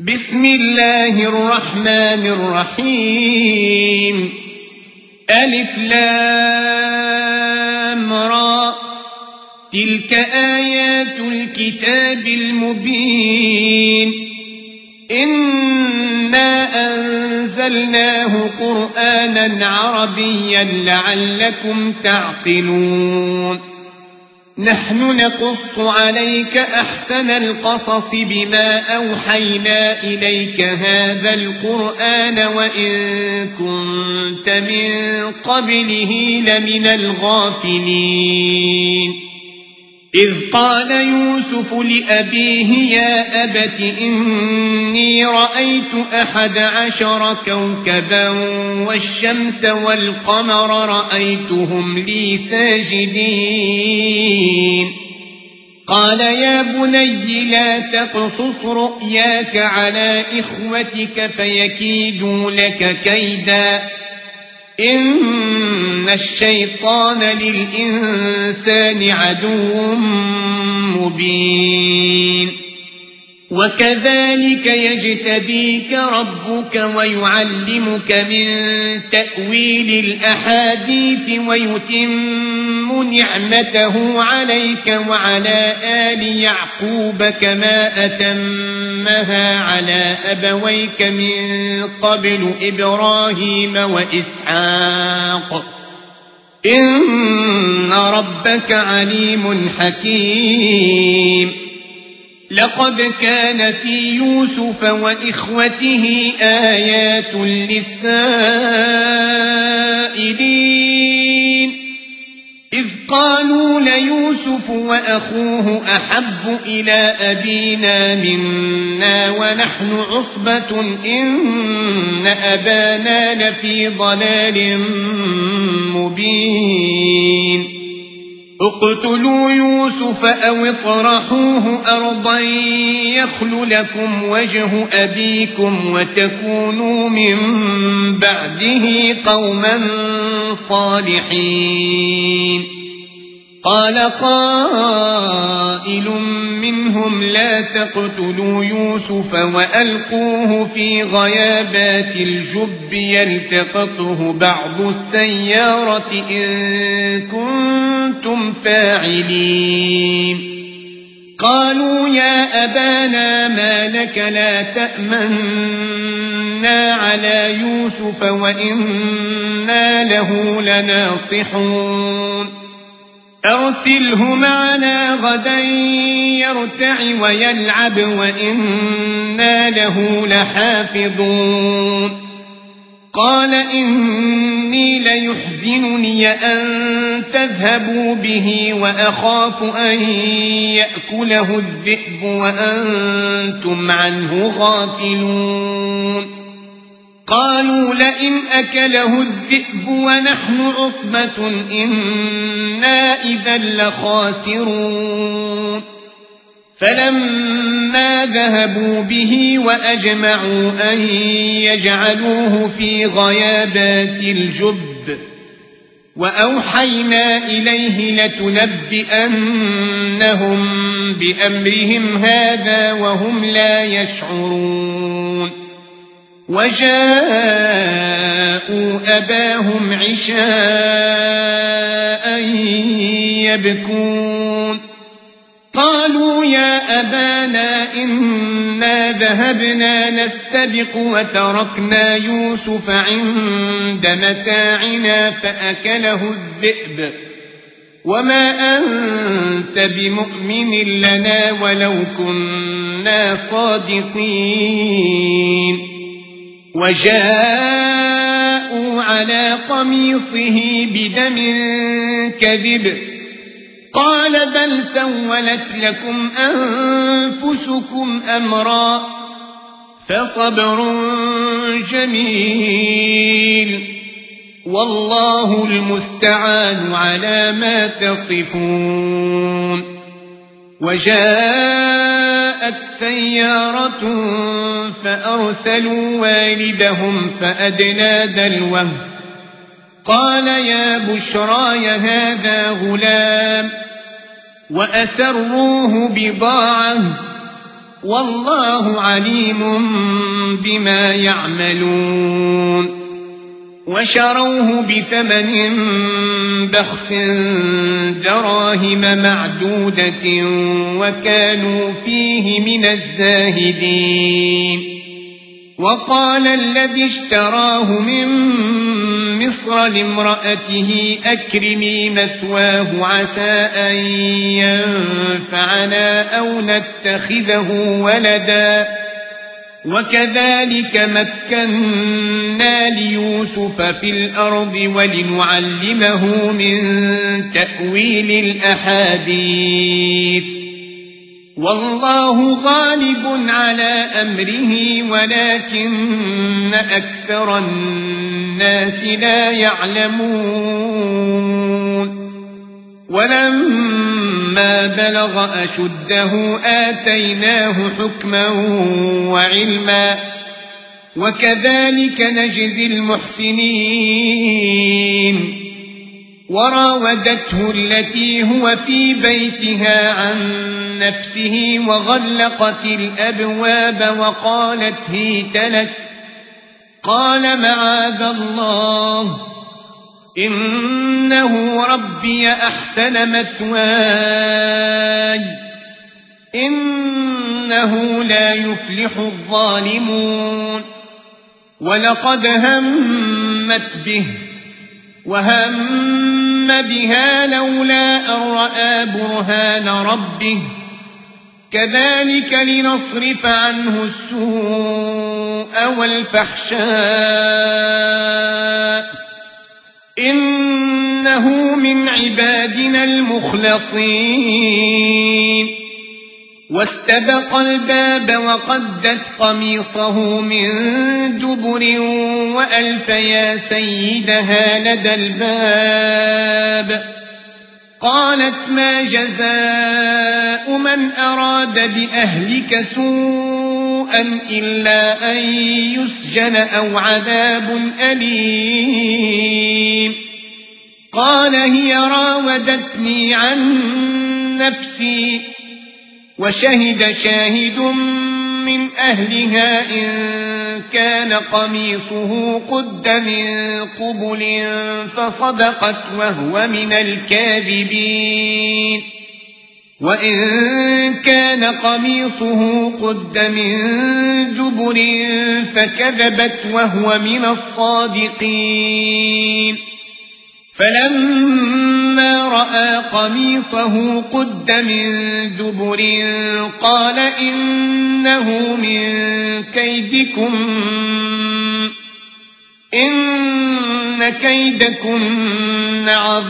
بسم الله الرحمن الرحيم. ألف لام را، تلك آيات الكتاب المبين. إنا أنزلناه قرآنا عربيا لعلكم تعقلون. نحن نقص عليك أحسن القصص بما أوحينا إليك هذا القرآن وإن كنت من قبله لمن الغافلين. إذ قال يوسف لأبيه يا أبت إني رأيت 11 كوكبا والشمس والقمر رأيتهم لي ساجدين. قال يا بني لا تقصص رؤياك على إخوتك فيكيدوا لك كيدا، إن الشيطان للإنسان عدو مبين. وكذلك يجتبيك ربك ويعلمك من تأويل الأحاديث ويتم نعمته عليك وعلى آل يعقوب كما أتمها على أبويك من قبل إبراهيم وإسحاق، إن ربك عليم حكيم. لقد كان في يوسف وإخوته آيات للسائلين، إذ قالوا ليوسف وأخوه أحب إلى أبينا منا ونحن عصبة إن أبانا لفي ضلال مبين. اقتلوا يوسف أو اطرحوه أرضا يخل لكم وجه أبيكم وتكونوا من بعده قوما صالحين. قال قائل منهم لا تقتلوا يوسف وألقوه في غيابات الجب يلتقطه بعض السيارة إن كنتم فاعلين. قالوا يا أبانا ما لك لا تأمنا على يوسف وإنا له لناصحون. أرسله معنا غدا يرتع ويلعب وإنا له لحافظون. قال إني ليحزنني أن تذهبوا به وأخاف أن يأكله الذئب وأنتم عنه غافلون. قالوا لئن أكله الذئب ونحن عصبة إنا إذا لخاسرون. فلما ذهبوا به وأجمعوا أن يجعلوه في غيابات الجب وأوحينا إليه لتنبئنهم بأمرهم هذا وهم لا يشعرون. وجاءوا أباهم عشاء يبكون. قالوا يا أبانا إنا ذهبنا نستبق وتركنا يوسف عند متاعنا فأكله الذئب وما أنت بمؤمن لنا ولو كنا صادقين. وجاءوا على قميصه بدم كذب قال بل سولت لكم أنفسكم أمرا فصبر جميل والله المستعان على ما تصفون. وجاءت سيارة فأرسلوا والدهم فأدلى دلوه قال يا بشراي هذا غلام وأسروه بضاعة والله عليم بما يعملون وشروه بثمن بخس دراهم معدودة وكانوا فيه من الزاهدين وقال الذي اشتراه من مصر لامرأته أكرمي مثواه عسى أن ينفعنا أو نتخذه ولدا وكذلك مكنا ليوسف في الأرض ولنعلمه من تأويل الأحاديث والله غالب على أمره ولكن أكثر الناس لا يعلمون ولما بلغ أشده آتيناه حكما وعلما وكذلك نجزي المحسنين وراودته التي هو في بيتها عن نفسه وغلقت الأبواب وقالت هيت لك قال معاذ الله إنه ربي أحسن مثواي إنه لا يفلح الظالمون ولقد همت به وهم بها لولا أن رأى برهان ربه كذلك لنصرف عنه السوء والفحشاء إنه من عبادنا المخلصين واستبق الباب وقدت قميصه من دبر وألف يا سيدها لدى الباب قالت ما جزاء من أراد بأهلك سوءا إلا أن يسجن أو عذاب أليم قال هي راودتني عن نفسي وشهد شاهد من أهلها إن كان قميصه قد من قبل فصدقت وهو من الكاذبين وإن كان قميصه قد من دبر فكذبت وهو من الصادقين فلما رأى قميصه قد من دبر قال إنه من كيدكم إن كيدكن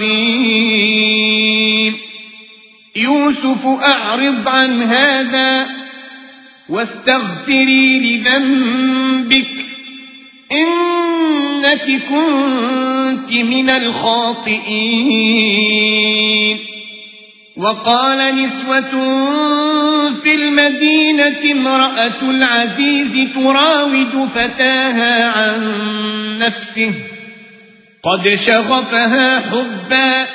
عظيم يوسف أعرض عن هذا واستغفري لذنبك إنك كنت من الخاطئين وقال نسوة في المدينة امرأة العزيز تراود فتاها عن نفسه قد شغفها حبا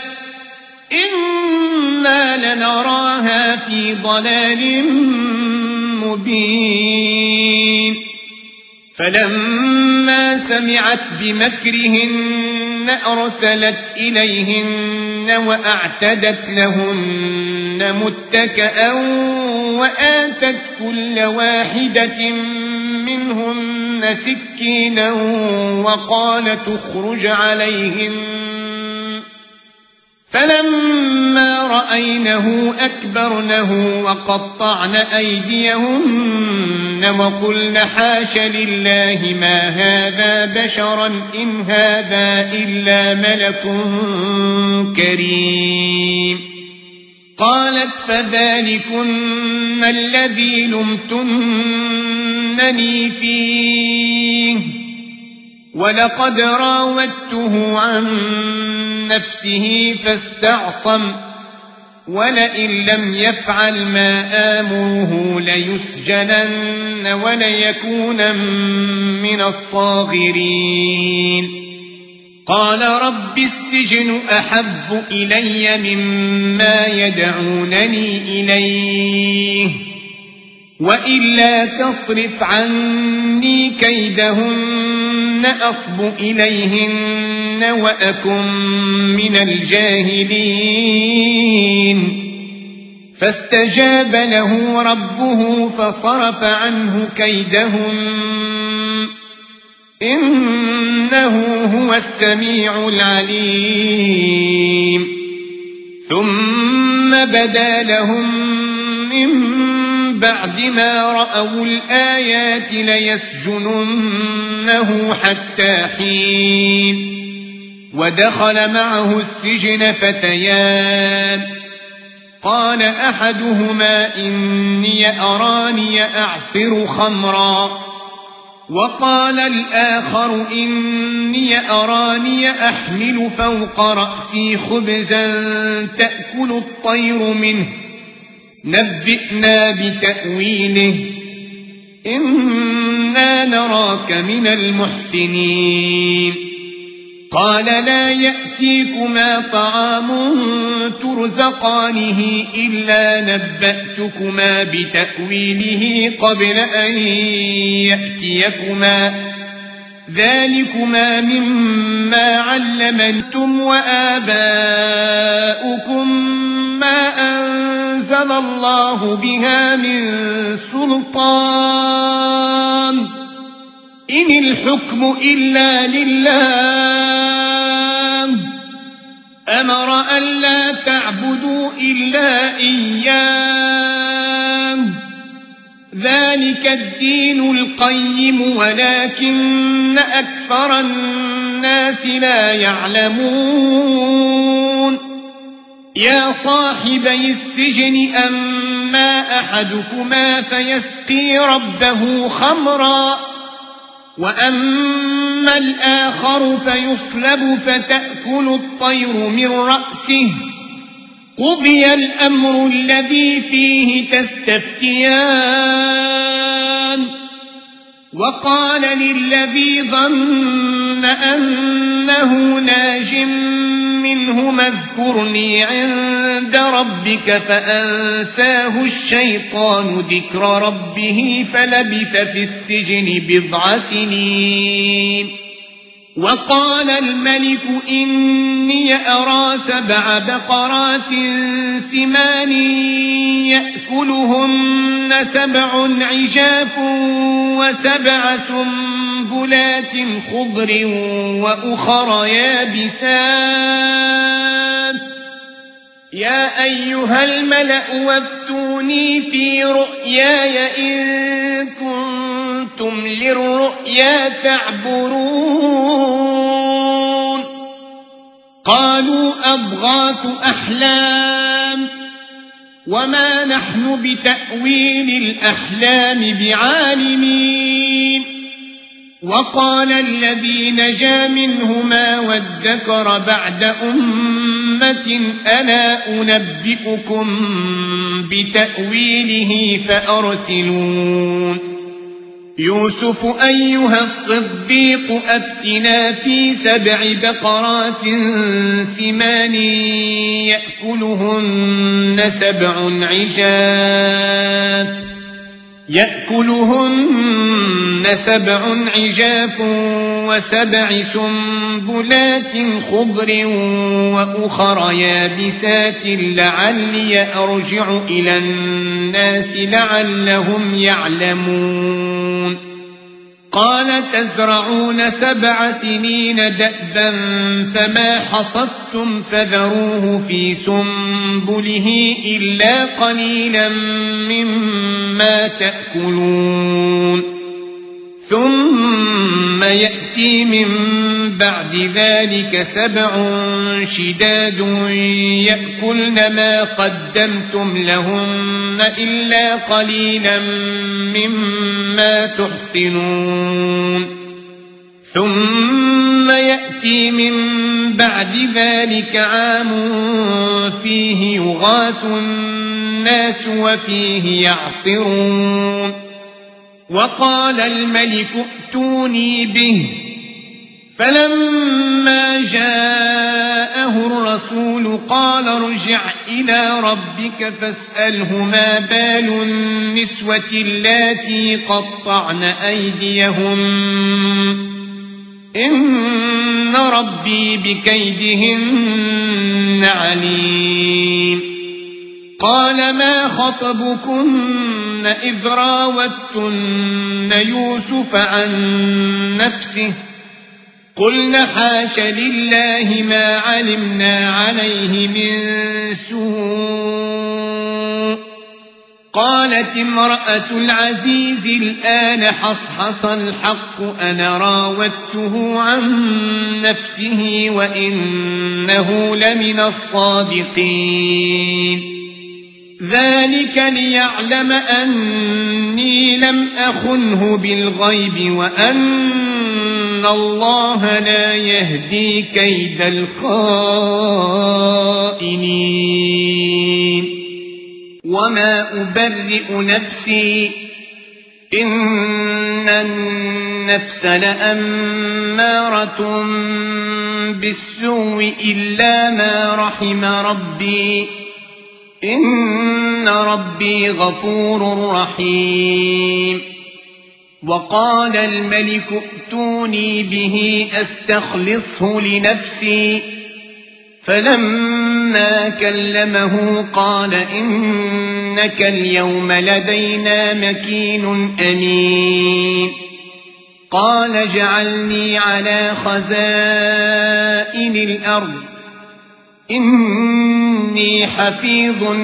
إنا لنراها في ضلال مبين فلما سمعت بمكرهن أرسلت إليهن وأعتدت لهن متكئا وآتت كل واحدة منهن سكينا وقالت اخرج عليهن فلما رأينه أكبرنه وقطعن أيديهن وقلن حاش لله ما هذا بشرا إن هذا إلا ملك كريم قالت فذلكن الذي لمتنني فيه ولقد راودته عن نفسه فاستعصم ولئن لم يفعل ما آمره ليسجنن وليكون من الصاغرين قال رب السجن أحب إلي مما يدعونني إليه وإلا تصرف عني كيدهن أصب إليهن وأكن من الجاهلين فاستجاب له ربه فصرف عنه كيدهن إنه هو السميع العليم ثم بدا لهم من بعد ما رأوا الآيات ليسجننه حتى حين ودخل معه السجن فتيان قال أحدهما إني أراني أعصر خمرا وقال الآخر إني أراني أحمل فوق رأسي خبزا تأكل الطير منه نبئنا بتأويله إنا نراك من المحسنين قال لا يأتيكما طعام ترزقانه إلا نبأتكما بتأويله قبل أن يأتيكما ذلكما مما علمتم وآباؤكم ما أنزل الله بها من سلطان إن الحكم إلا لله أمر أن لا تعبدوا إلا إياه ذلك الدين القيم ولكن أكثر الناس لا يعلمون يا صاحبي السجن أما أحدكما فيسقي ربه خمرا وأما الآخر فيصلب فتأكل الطير من رأسه قضي الأمر الذي فيه تستفتيان وقال للذي ظن أنه ناج منهما اذكرني عند ربك فأنساه الشيطان ذكر ربه فلبث في السجن بضع سنين وقال الملك إني أرى 7 بقرات سمان يأكلهن 7 عجاف و7 سنبلات خضر وأخر يابسات يا أيها الملأ وافتوني في رؤياي إن كنتم للرؤيا تعبرون قالوا أضغاث أحلام وما نحن بتأويل الأحلام بعالمين وقال الذي نجا منهما وادكر بعد أمة ألا أنبئكم بتأويله فأرسلون يوسف أيها الصديق أفتنا في 7 بقرات سمان يأكلهن 7 عجاف و7 سنبلات خضر وأخر يابسات لعلي أرجع إلى الناس لعلهم يعلمون قال تزرعون 7 سنين دأبا فما حصدتم فذروه في سنبله إلا قليلا مما تأكلون ثم يأتي من بعد ذلك 7 شداد يأكلن ما قدمتم لهن إلا قليلا مما تحصنون ثم يأتي من بعد ذلك عام فيه يغاث الناس وفيه يعصرون وقال الملك ائتوني به فلما جاءه الرسول قال ارجع إلى ربك فاسأله ما بال النسوة اللاتي قطعن أيديهم إن ربي بكيدهن عليم قال ما خطبكن إذ راوتن يوسف عن نفسه قلنا حاش لله ما علمنا عليه من سوء قالت امرأة العزيز الآن حصحص الحق أنا راودته عن نفسه وإنه لمن الصادقين ذلك ليعلم أني لم أخنه بالغيب وأن الله لا يهدي كيد الخائنين وما أبرئ نفسي إن النفس لأمارة بالسوء إلا ما رحم ربي إن ربي غفور رحيم وقال الملك ائتوني به أستخلصه لنفسي فلما كلمه قال إنك اليوم لدينا مكين أمين قال اجعلني على خزائن الأرض إني حفيظ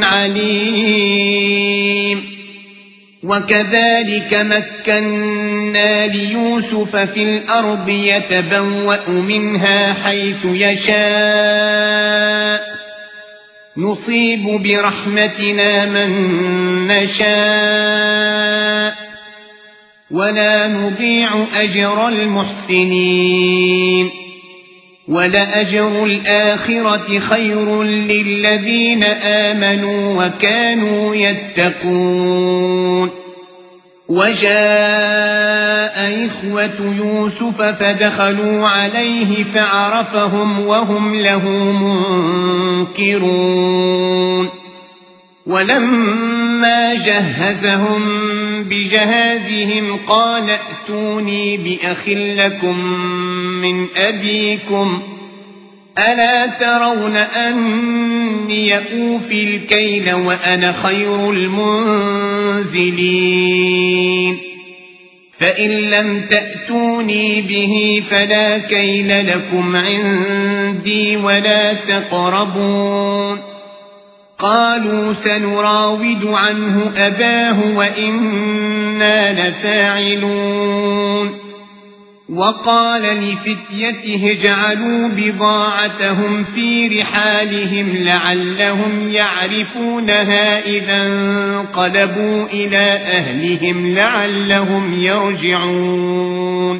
عليم وكذلك مكنا ليوسف في الأرض يتبوأ منها حيث يشاء نصيب برحمتنا من نشاء ولا نضيع أجر المحسنين ولأجر الآخرة خير للذين آمنوا وكانوا يتقون وجاء إخوة يوسف فدخلوا عليه فعرفهم وهم له منكرون ولما جهزهم بجهازهم قال ائتوني بأخ لكم من أبيكم ألا ترون أني أوفي الكيل وأنا خير المنزلين فإن لم تأتوني به فلا كيل لكم عندي ولا تقربون قالوا سنراود عنه أباه وإنا لفاعلون وقال لفتيته اجعلوا بضاعتهم في رحالهم لعلهم يعرفونها إذا انقلبوا إلى أهلهم لعلهم يرجعون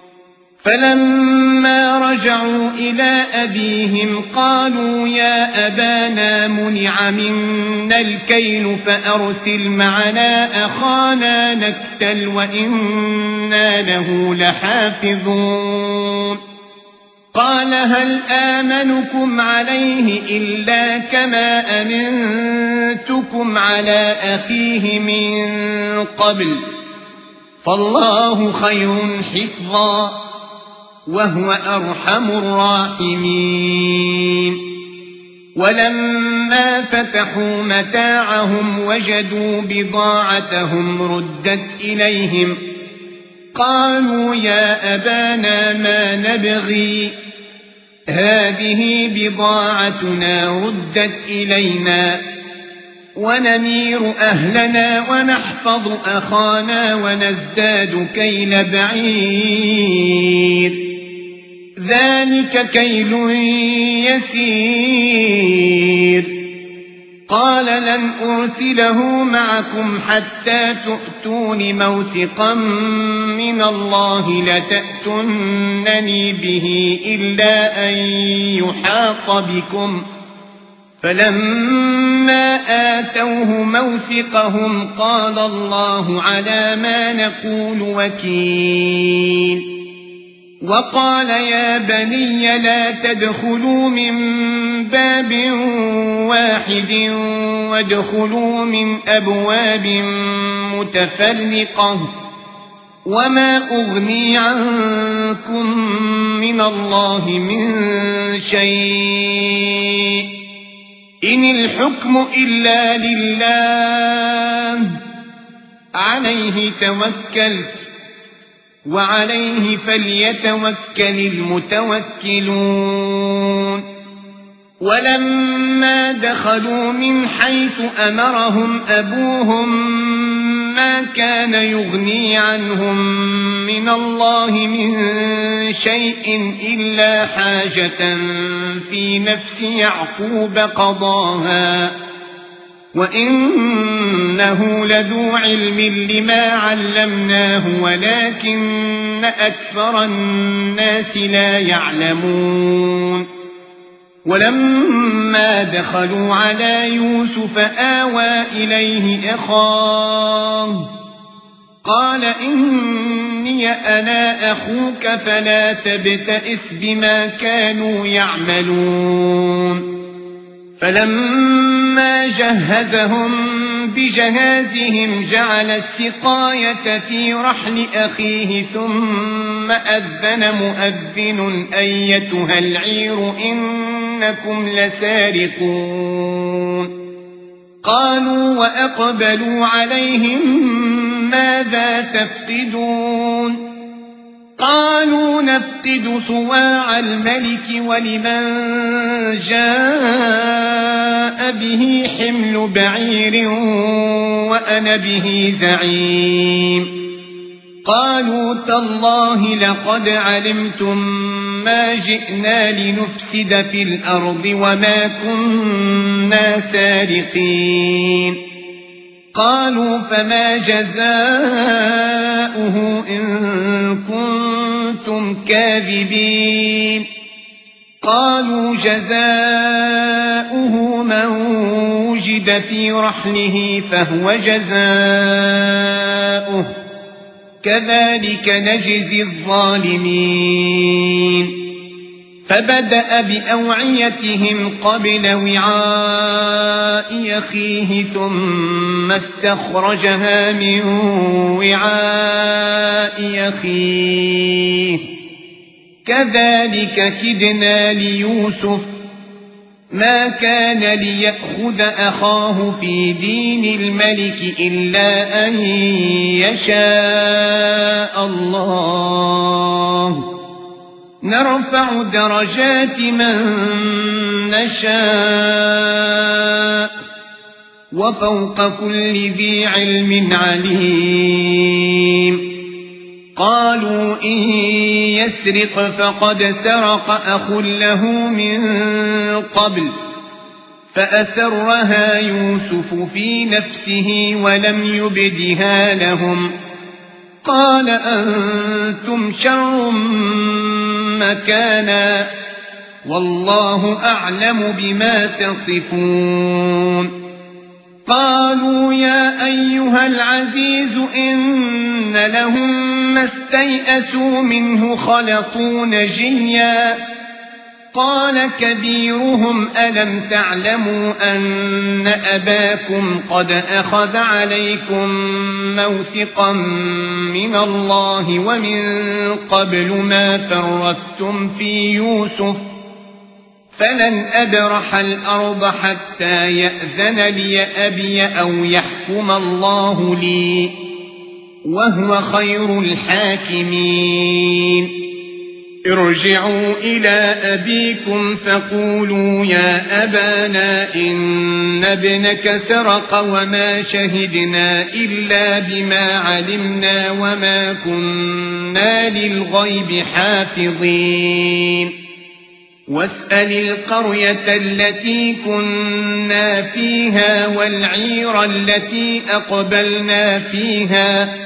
فلما رجعوا إلى أبيهم قالوا يا أبانا منع منا الكيل فأرسل معنا أخانا نكتل وإنا له لحافظون قال هل آمنكم عليه إلا كما أمنتكم على أخيه من قبل فالله خير حفظا وهو أرحم الراحمين ولما فتحوا متاعهم وجدوا بضاعتهم ردت إليهم قالوا يا أبانا ما نبغي هذه بضاعتنا ردت إلينا ونمير أهلنا ونحفظ أخانا ونزداد كيل بعير ذلك كيل يسير قال لن أرسله معكم حتى تؤتون موثقا من الله لتأتونني به إلا أن يحاط بكم فلما آتوه موثقهم قال الله على ما نقول وكيل وقال يا بني لا تدخلوا من باب واحد وادخلوا من أبواب متفرقة وما أغني عنكم من الله من شيء إن الحكم إلا لله عليه توكلت وعليه فليتوكل المتوكلون ولما دخلوا من حيث أمرهم أبوهم ما كان يغني عنهم من الله من شيء إلا حاجة في نفس يعقوب قضاها وإنه لذو علم لما علمناه ولكن أكثر الناس لا يعلمون ولما دخلوا على يوسف آوى إليه أخاه قال إني أنا أخوك فلا تبتئس بما كانوا يعملون فلما جهزهم بجهازهم جعل السقاية في رحل أخيه ثم أذن مؤذن أيتها العير إنكم لسارقون قالوا وأقبلوا عليهم ماذا تفقدون قالوا نفقد صواع الملك ولمن جاء به حمل بعير وأنا به زعيم قالوا تالله لقد علمتم ما جئنا لنفسد في الأرض وما كنا سارقين قالوا فما جزاؤه إن كنتم كاذبين قالوا جزاؤه من وجد في رحله فهو جزاؤه كذلك نجزي الظالمين فبدأ بأوعيتهم قبل وعاء أخيه ثم استخرجها من وعاء أخيه كذلك كدنا ليوسف ما كان ليأخذ أخاه في دين الملك إلا أن يشاء الله نرفع درجات من نشاء وفوق كل ذي علم عليم قالوا إن يسرق فقد سرق أخ له من قبل فأسرها يوسف في نفسه ولم يبدها لهم قال أنتم شر مكانا والله أعلم بما تصفون قالوا يا أيها العزيز إن لهم ما استيئسوا منه خلصوا نجيا قال كبيرهم ألم تعلموا أن أباكم قد أخذ عليكم موثقا من الله ومن قبل ما فرطتم في يوسف فلن أبرح الأرض حتى يأذن لي أبي أو يحكم الله لي وهو خير الحاكمين ارجعوا إلى أبيكم فقولوا يا أبانا إن ابنك سرق وما شهدنا إلا بما علمنا وما كنا للغيب حافظين واسأل القرية التي كنا فيها والعير التي أقبلنا فيها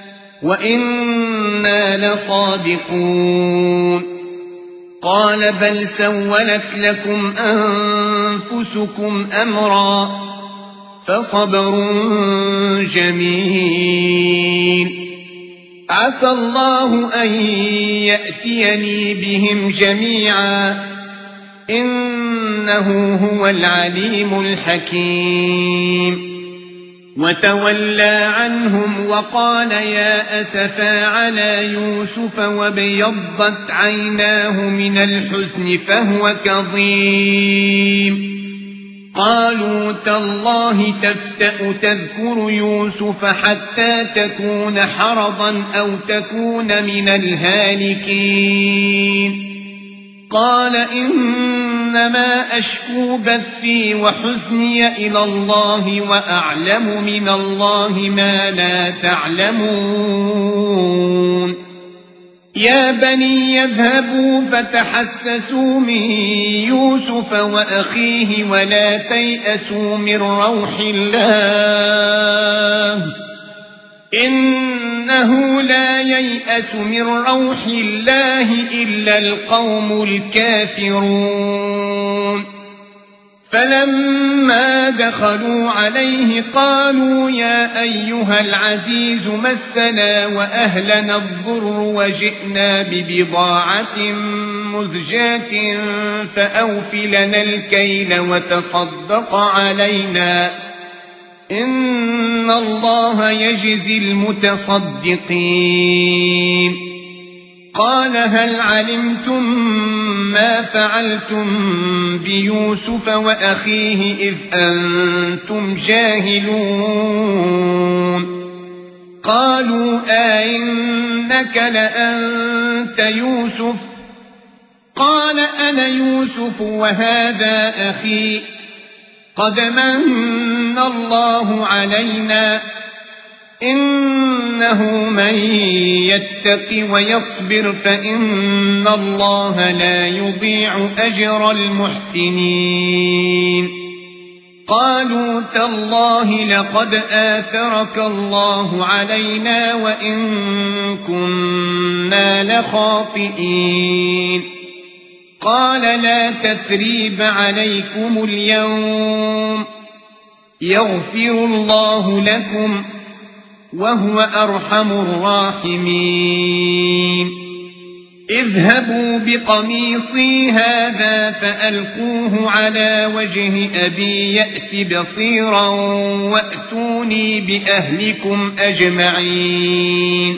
وإنا لصادقون قال بل سولت لكم أنفسكم أمرا فصبر جميل عسى الله أن يأتيني بهم جميعا إنه هو العليم الحكيم وتولى عنهم وقال يا أسفا على يوسف وابيضت عيناه من الحزن فهو كظيم قالوا تالله تفتأ تذكر يوسف حتى تكون حرضا أو تكون من الهالكين قال إنما أشكو بثي وحزني إلى الله وأعلم من الله ما لا تعلمون يا بني يذهبوا فتحسسوا من يوسف وأخيه ولا تيأسوا من روح الله إنه لا ييأس من روح الله إلا القوم الكافرون فلما دخلوا عليه قالوا يا أيها العزيز مسنا وأهلنا الضر وجئنا ببضاعة مزجاة فأوف لنا الكيل وتصدق علينا إن الله يجزي المتصدقين قال هل علمتم ما فعلتم بيوسف وأخيه إذ أنتم جاهلون قالوا أئنك لأنت يوسف قال أنا يوسف وهذا أخي قد من الله علينا إنه من يتق ويصبر فإن الله لا يضيع أجر المحسنين قالوا تالله لقد آثرك الله علينا وإن كنا لخاطئين قال لا تثريب عليكم اليوم يغفر الله لكم وهو أرحم الراحمين اذهبوا بقميصي هذا فألقوه على وجه أبي يأت بصيرا وأتوني بأهلكم أجمعين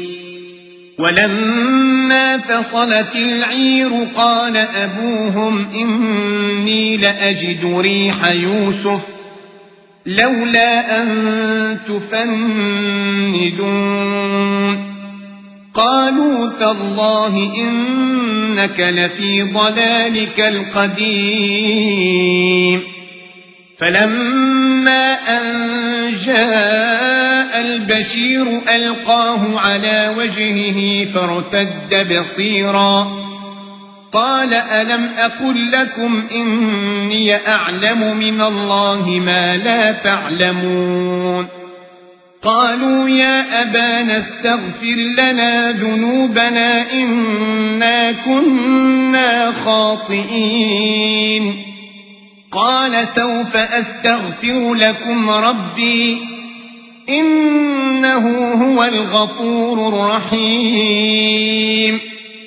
ولما فصلت العير قال أبوهم إني لأجد ريح يوسف لولا أن تفندون قالوا تالله إنك لفي ضلالك القديم فلما أن جاء البشير ألقاه على وجهه فارتد بصيرا قال ألم أقل لكم إني أعلم من الله ما لا تعلمون قالوا يا أبانا استغفر لنا ذنوبنا إنا كنا خاطئين قال سوف أستغفر لكم ربي إنه هو الغفور الرحيم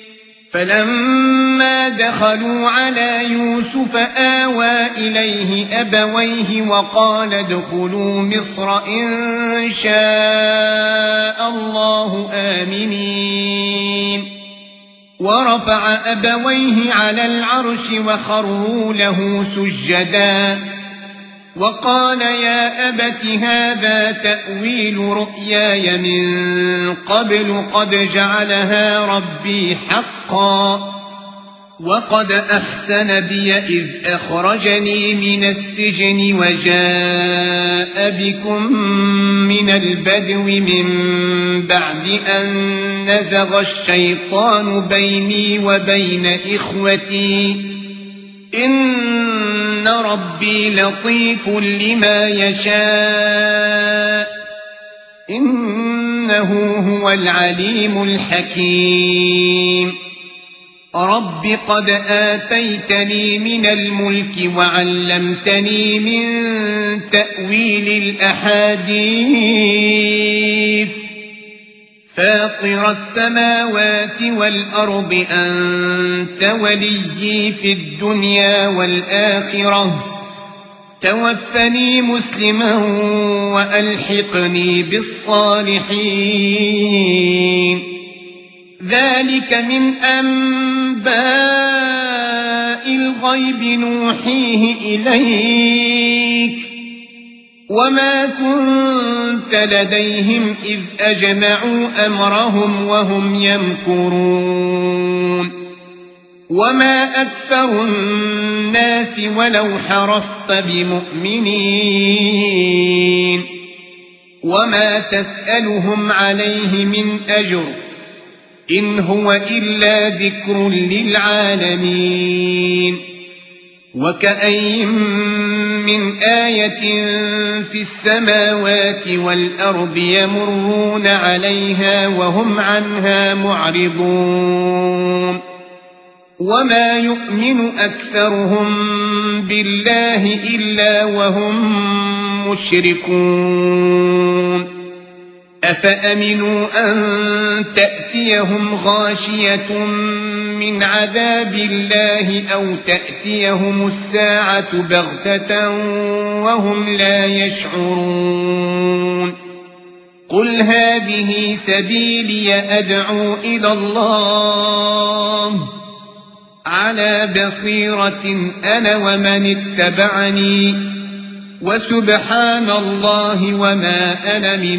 فلما دخلوا على يوسف آوى إليه أبويه وقال ادخلوا مصر إن شاء الله آمنين ورفع أبويه على العرش وخروا له سجدا وقال يا أبت هذا تأويل رؤياي من قبل قد جعلها ربي حقا وقد أحسن بي إذ أخرجني من السجن وجاء بكم من البدو من بعد أن نزغ الشيطان بيني وبين إخوتي إن ربي لطيف لما يشاء إنه هو العليم الحكيم رب قد آتيتني من الملك وعلمتني من تأويل الأحاديث فاطر السماوات والأرض أنت وليي في الدنيا والآخرة توفني مسلما وألحقني بالصالحين ذلك من أنباء الغيب نوحيه إليك وما كنت لديهم إذ أجمعوا أمرهم وهم يمكرون وما أكثر الناس ولو حرصت بمؤمنين وما تسألهم عليه من أجر إن هو إلا ذكر للعالمين وكأين من آية في السماوات والأرض يمرون عليها وهم عنها معرضون وما يؤمن أكثرهم بالله إلا وهم مشركون أفأمنوا أن تأتيهم غاشية من عذاب الله أو تأتيهم الساعة بغتة وهم لا يشعرون قل هذه سبيلي أدعو إلى الله على بصيرة أنا ومن اتبعني وسبحان الله وما أنا من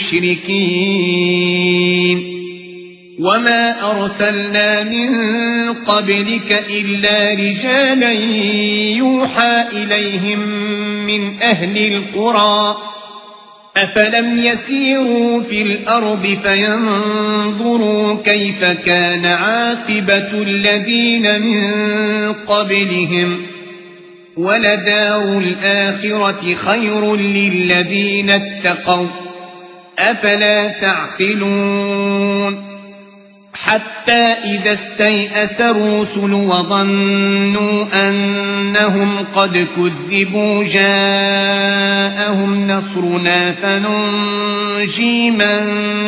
المشركين وما أرسلنا من قبلك إلا رجالا يوحى إليهم من أهل القرى أفلم يسيروا في الأرض فينظروا كيف كان عاقبة الذين من قبلهم ولدار الآخرة خير للذين اتقوا أفلا تعقلون حتى إذا استيأس الرسل وظنوا أنهم قد كذبوا جاءهم نصرنا فننجي من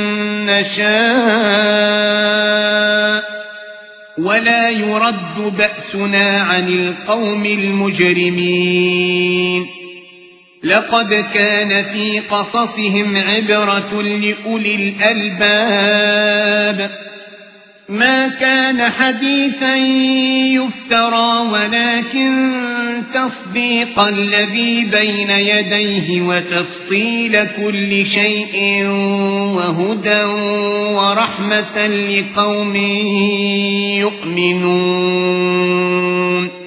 نشاء ولا يرد بأسنا عن القوم المجرمين لقد كان في قصصهم عبرة لأولي الألباب ما كان حديثا يفترى ولكن تصديق الذي بين يديه وتفصيل كل شيء وهدى ورحمة لقوم يؤمنون